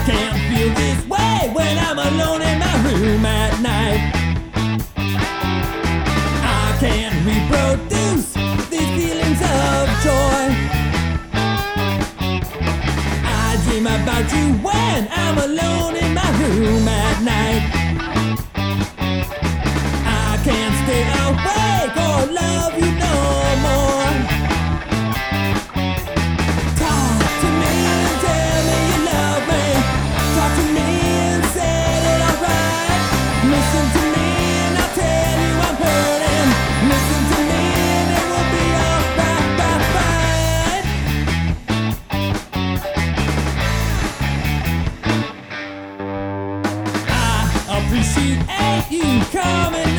can't feel this way when I'm alone in my room at night. I can't reproduce these feelings of joy. I dream about you when I'm alone in my room at night. I can't stay awake or love you no more. Talk to me and tell me you love me. Talk to me and set it alright. Listen to me and I'll tell you I'm hurting. Listen to me and it will be alright, right. I appreciate you coming